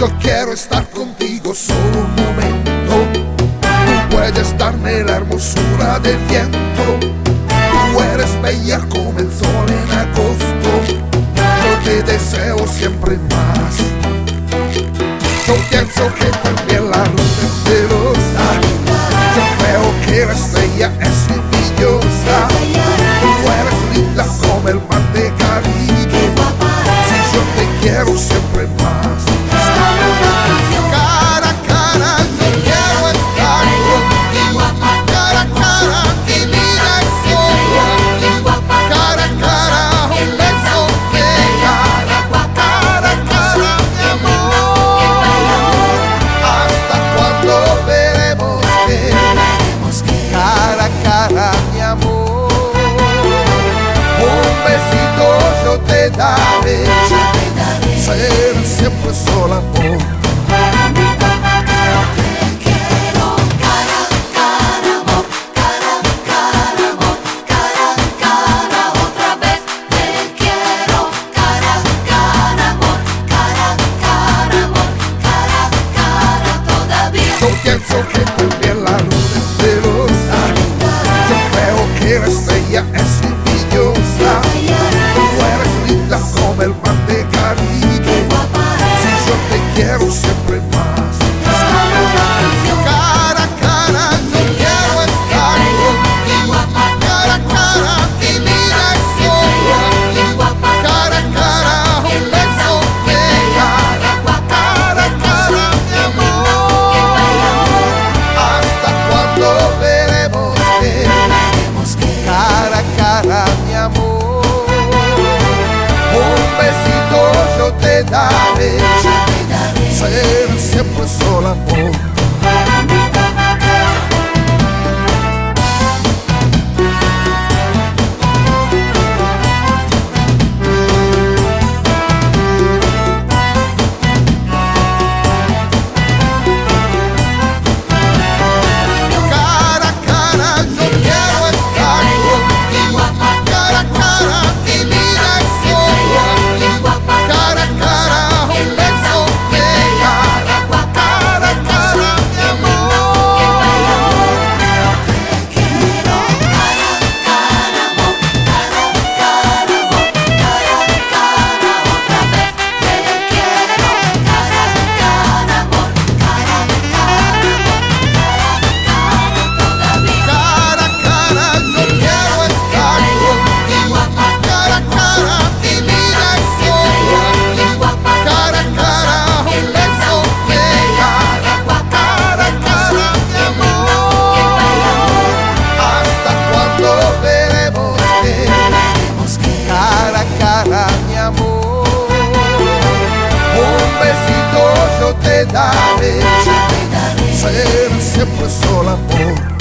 Yo quiero estar contigo solo un momento. Tú puedes darme la hermosura del viento. Tú eres bella como el sol en agosto. Yo te deseo siempre más. Yo pienso que también la luz es celosa. Yo creo que la estrella es envidiosa. Tú eres linda como el mar de Caribe. Si yo te quiero siempre más. Cara a cara yo quiero estar contigo. Cara a cara mi vida es solo. Cara a cara un beso pega. Cara a cara mi amor. Hasta cuando veremos que cara a cara mi amor. Un besito yo te daré. Ser siempre solo amor. Pienso que también la luz es celosa. Yo creo que la estrella es envidiosa. Tú eres linda como el mar de Caribe. Si yo te quiero siempre más. Cara a cara yo quiero estar contigo. Cara a cara mi vida es solo. Cara a cara un beso pega. Cara a cara mi amor. Veremos que cara a cara mi amor. Un besito yo te daré. Ser siempre solo amor. Mi amor, un besito yo te daré. Ser siempre solo amor.